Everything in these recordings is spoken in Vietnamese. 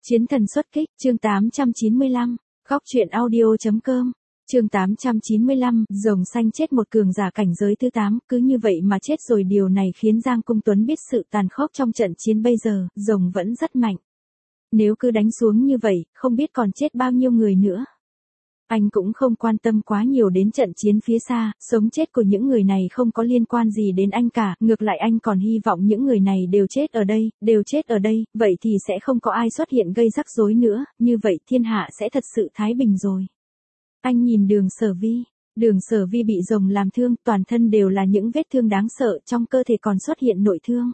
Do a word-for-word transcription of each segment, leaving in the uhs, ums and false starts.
Chiến thần xuất kích, chương tám trăm chín mươi lăm, góc truyện audio.com, chương tám trăm chín mươi lăm, rồng xanh chết một cường giả cảnh giới thứ tám, cứ như vậy mà chết rồi. Điều này khiến Giang Cung Tuấn biết sự tàn khốc trong trận chiến bây giờ, rồng vẫn rất mạnh. Nếu cứ đánh xuống như vậy, không biết còn chết bao nhiêu người nữa. Anh cũng không quan tâm quá nhiều đến trận chiến phía xa, sống chết của những người này không có liên quan gì đến anh cả, ngược lại anh còn hy vọng những người này đều chết ở đây, đều chết ở đây, vậy thì sẽ không có ai xuất hiện gây rắc rối nữa, như vậy thiên hạ sẽ thật sự thái bình rồi. Anh nhìn Đường Sở Vi, Đường Sở Vi bị rồng làm thương, toàn thân đều là những vết thương đáng sợ, trong cơ thể còn xuất hiện nội thương.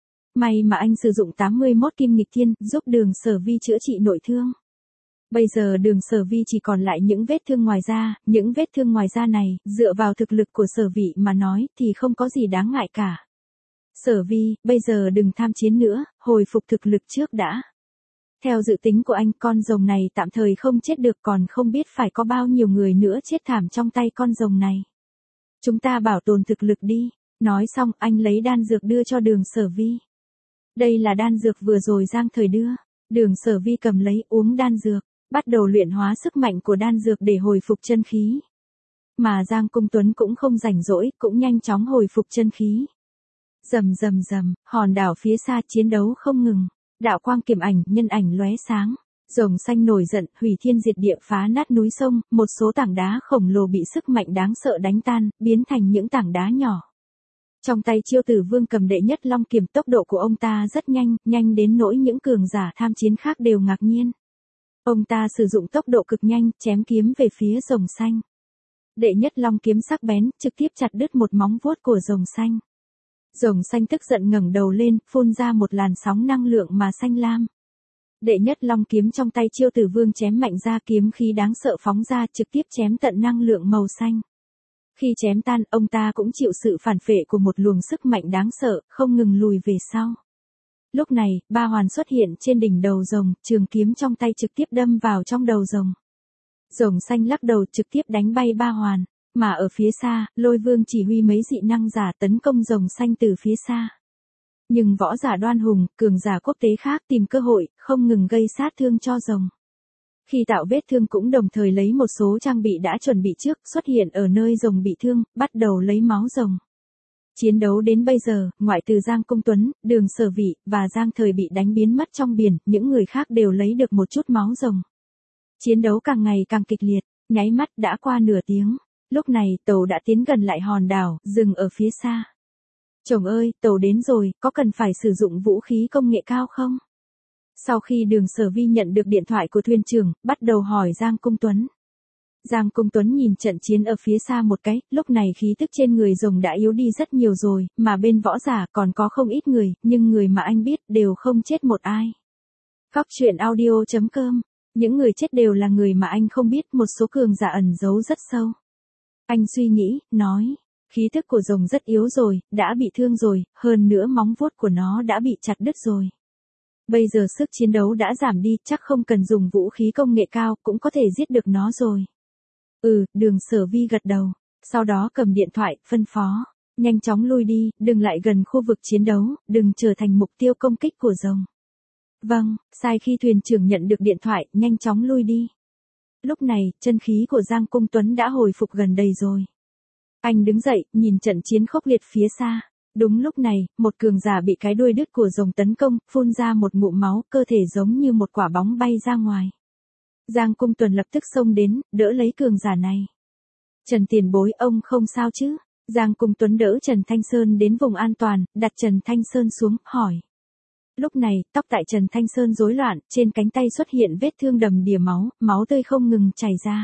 May mà anh sử dụng tám mươi mốt kim nghịch thiên, giúp Đường Sở Vi chữa trị nội thương. Bây giờ Đường Sở Vi chỉ còn lại những vết thương ngoài da, những vết thương ngoài da này, dựa vào thực lực của Sở Vi mà nói thì không có gì đáng ngại cả. Sở Vi, bây giờ đừng tham chiến nữa, hồi phục thực lực trước đã. Theo dự tính của anh, con rồng này tạm thời không chết được, còn không biết phải có bao nhiêu người nữa chết thảm trong tay con rồng này. Chúng ta bảo tồn thực lực đi. Nói xong, anh lấy đan dược đưa cho Đường Sở Vi. Đây là đan dược vừa rồi Giang Thời đưa. Đường Sở Vi cầm lấy uống đan dược, bắt đầu luyện hóa sức mạnh của đan dược để hồi phục chân khí. Mà Giang Cung Tuấn cũng không rảnh rỗi, cũng nhanh chóng hồi phục chân khí. Rầm rầm rầm, hòn đảo phía xa chiến đấu không ngừng. Đạo quang kiểm ảnh, nhân ảnh lóe sáng. Rồng xanh nổi giận, hủy thiên diệt địa, phá nát núi sông, một số tảng đá khổng lồ bị sức mạnh đáng sợ đánh tan, biến thành những tảng đá nhỏ. Trong tay Chiêu Tử Vương cầm đệ nhất long kiếm, tốc độ của ông ta rất nhanh, nhanh đến nỗi những cường giả tham chiến khác đều ngạc nhiên. Ông ta sử dụng tốc độ cực nhanh, chém kiếm về phía rồng xanh. Đệ nhất long kiếm sắc bén, trực tiếp chặt đứt một móng vuốt của rồng xanh. Rồng xanh tức giận ngẩng đầu lên, phun ra một làn sóng năng lượng mà xanh lam. Đệ nhất long kiếm trong tay Chiêu Tử Vương chém mạnh ra, kiếm khí đáng sợ phóng ra, trực tiếp chém tận năng lượng màu xanh. Khi chém tan, ông ta cũng chịu sự phản phệ của một luồng sức mạnh đáng sợ, không ngừng lùi về sau. Lúc này, ba hoàn xuất hiện trên đỉnh đầu rồng, trường kiếm trong tay trực tiếp đâm vào trong đầu rồng. Rồng xanh lắc đầu trực tiếp đánh bay ba hoàn, mà ở phía xa, Lôi Vương chỉ huy mấy dị năng giả tấn công rồng xanh từ phía xa. Nhưng võ giả Đoan Hùng, cường giả quốc tế khác tìm cơ hội, không ngừng gây sát thương cho rồng. Khi tạo vết thương cũng đồng thời lấy một số trang bị đã chuẩn bị trước, xuất hiện ở nơi rồng bị thương, bắt đầu lấy máu rồng. Chiến đấu đến bây giờ, ngoại trừ Giang Cung Tuấn, Đường Sở Vi và Giang Thời bị đánh biến mất trong biển, những người khác đều lấy được một chút máu rồng. Chiến đấu càng ngày càng kịch liệt, nháy mắt đã qua nửa tiếng. Lúc này, tàu đã tiến gần lại hòn đảo, dừng ở phía xa. Chồng ơi, tàu đến rồi, có cần phải sử dụng vũ khí công nghệ cao không? Sau khi Đường Sở Vi nhận được điện thoại của thuyền trưởng, bắt đầu hỏi Giang Cung Tuấn. Giang Cung Tuấn nhìn trận chiến ở phía xa một cái, lúc này khí tức trên người rồng đã yếu đi rất nhiều rồi, mà bên võ giả còn có không ít người, nhưng người mà anh biết đều không chết một ai. Góc truyện audio.com, những người chết đều là người mà anh không biết, một số cường giả ẩn giấu rất sâu. Anh suy nghĩ, nói, khí tức của rồng rất yếu rồi, đã bị thương rồi, hơn nữa móng vuốt của nó đã bị chặt đứt rồi. Bây giờ sức chiến đấu đã giảm đi, chắc không cần dùng vũ khí công nghệ cao, cũng có thể giết được nó rồi. Ừ, Đường Sở Vi gật đầu, sau đó cầm điện thoại, phân phó, nhanh chóng lui đi, đừng lại gần khu vực chiến đấu, đừng trở thành mục tiêu công kích của rồng. Vâng, sai. Khi thuyền trưởng nhận được điện thoại, nhanh chóng lui đi. Lúc này, chân khí của Giang Cung Tuấn đã hồi phục gần đầy rồi. Anh đứng dậy, nhìn trận chiến khốc liệt phía xa. Đúng lúc này, một cường giả bị cái đuôi đứt của rồng tấn công, phun ra một ngụm máu, cơ thể giống như một quả bóng bay ra ngoài. Giang Cung Tuấn lập tức xông đến, đỡ lấy cường giả này. Trần tiền bối, ông không sao chứ? Giang Cung Tuấn đỡ Trần Thanh Sơn đến vùng an toàn, đặt Trần Thanh Sơn xuống, hỏi. Lúc này, tóc tại Trần Thanh Sơn rối loạn, trên cánh tay xuất hiện vết thương đầm đìa máu, máu tươi không ngừng chảy ra.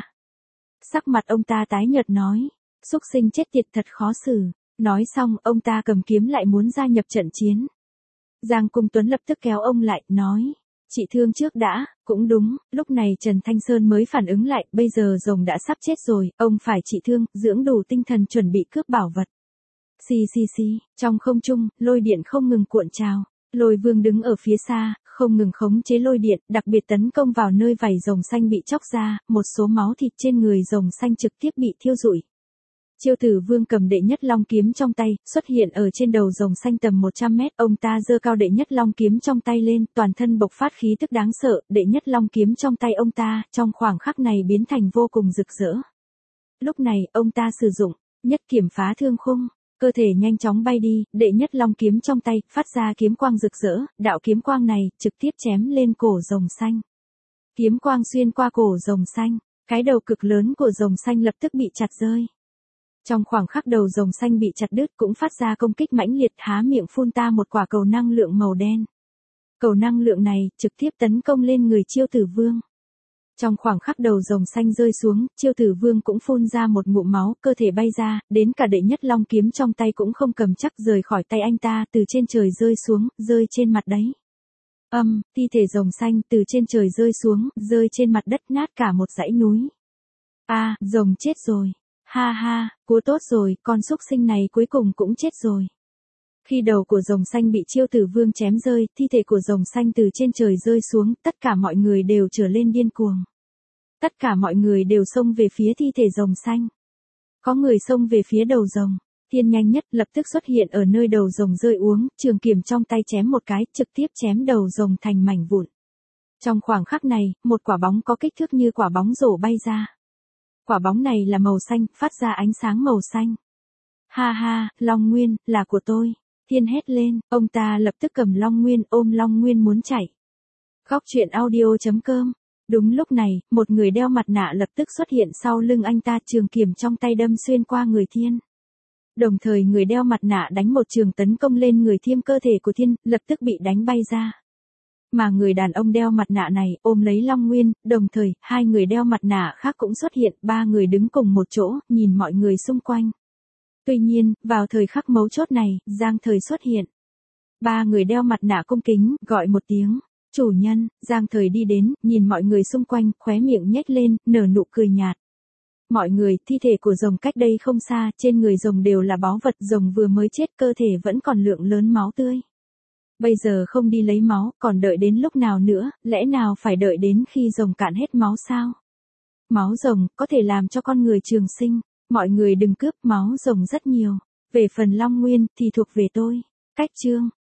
Sắc mặt ông ta tái nhợt nói, xúc sinh chết tiệt thật khó xử. Nói xong, ông ta cầm kiếm lại muốn gia nhập trận chiến. Giang Cung Tuấn lập tức kéo ông lại, nói, trị thương trước đã. Cũng đúng, lúc này Trần Thanh Sơn mới phản ứng lại, bây giờ rồng đã sắp chết rồi, ông phải trị thương, dưỡng đủ tinh thần chuẩn bị cướp bảo vật. Xì xì xì, trong không trung, lôi điện không ngừng cuộn trào. Lôi Vương đứng ở phía xa, không ngừng khống chế lôi điện, đặc biệt tấn công vào nơi vảy rồng xanh bị chóc ra, một số máu thịt trên người rồng xanh trực tiếp bị thiêu rụi. Chiêu Tử Vương cầm đệ nhất long kiếm trong tay, xuất hiện ở trên đầu rồng xanh tầm một trăm mét, ông ta giơ cao đệ nhất long kiếm trong tay lên, toàn thân bộc phát khí tức đáng sợ, đệ nhất long kiếm trong tay ông ta, trong khoảng khắc này biến thành vô cùng rực rỡ. Lúc này, ông ta sử dụng nhất kiếm phá thương khung, cơ thể nhanh chóng bay đi, đệ nhất long kiếm trong tay, phát ra kiếm quang rực rỡ, đạo kiếm quang này trực tiếp chém lên cổ rồng xanh. Kiếm quang xuyên qua cổ rồng xanh, cái đầu cực lớn của rồng xanh lập tức bị chặt rơi. Trong khoảng khắc đầu rồng xanh bị chặt đứt cũng phát ra công kích mãnh liệt, há miệng phun ta một quả cầu năng lượng màu đen. Cầu năng lượng này trực tiếp tấn công lên người Chiêu Tử Vương. Trong khoảng khắc đầu rồng xanh rơi xuống, Chiêu Tử Vương cũng phun ra một ngụm máu, cơ thể bay ra, đến cả đệ nhất long kiếm trong tay cũng không cầm chắc rời khỏi tay anh ta, từ trên trời rơi xuống, rơi trên mặt đấy. Âm, thi thể rồng xanh từ trên trời rơi xuống, rơi trên mặt đất nát cả một dãy núi. A, à, rồng chết rồi. Ha ha, cú tốt rồi, con súc sinh này cuối cùng cũng chết rồi. Khi đầu của rồng xanh bị Chiêu Tử Vương chém rơi, thi thể của rồng xanh từ trên trời rơi xuống, tất cả mọi người đều trở lên điên cuồng. Tất cả mọi người đều xông về phía thi thể rồng xanh. Có người xông về phía đầu rồng. Thiên nhanh nhất lập tức xuất hiện ở nơi đầu rồng rơi uống, trường kiếm trong tay chém một cái, trực tiếp chém đầu rồng thành mảnh vụn. Trong khoảng khắc này, một quả bóng có kích thước như quả bóng rổ bay ra. Quả bóng này là màu xanh, phát ra ánh sáng màu xanh. Ha ha, Long Nguyên, là của tôi. Thiên hét lên, ông ta lập tức cầm Long Nguyên, ôm Long Nguyên muốn chạy. Góc truyện audio chấm com. Đúng lúc này, một người đeo mặt nạ lập tức xuất hiện sau lưng anh ta, trường kiếm trong tay đâm xuyên qua người Thiên. Đồng thời người đeo mặt nạ đánh một trường tấn công lên người Thiên, cơ thể của Thiên lập tức bị đánh bay ra. Mà người đàn ông đeo mặt nạ này ôm lấy Long Nguyên, đồng thời hai người đeo mặt nạ khác cũng xuất hiện, ba người đứng cùng một chỗ, nhìn mọi người xung quanh. Tuy nhiên, vào thời khắc mấu chốt này, Giang Thời xuất hiện. Ba người đeo mặt nạ cung kính, gọi một tiếng, chủ nhân. Giang Thời đi đến, nhìn mọi người xung quanh, khóe miệng nhếch lên, nở nụ cười nhạt. Mọi người, thi thể của rồng cách đây không xa, trên người rồng đều là báu vật, rồng vừa mới chết, cơ thể vẫn còn lượng lớn máu tươi. Bây giờ không đi lấy máu, còn đợi đến lúc nào nữa, lẽ nào phải đợi đến khi rồng cạn hết máu sao? Máu rồng, có thể làm cho con người trường sinh, mọi người đừng cướp, máu rồng rất nhiều. Về phần Long Nguyên, thì thuộc về tôi. Cách chương.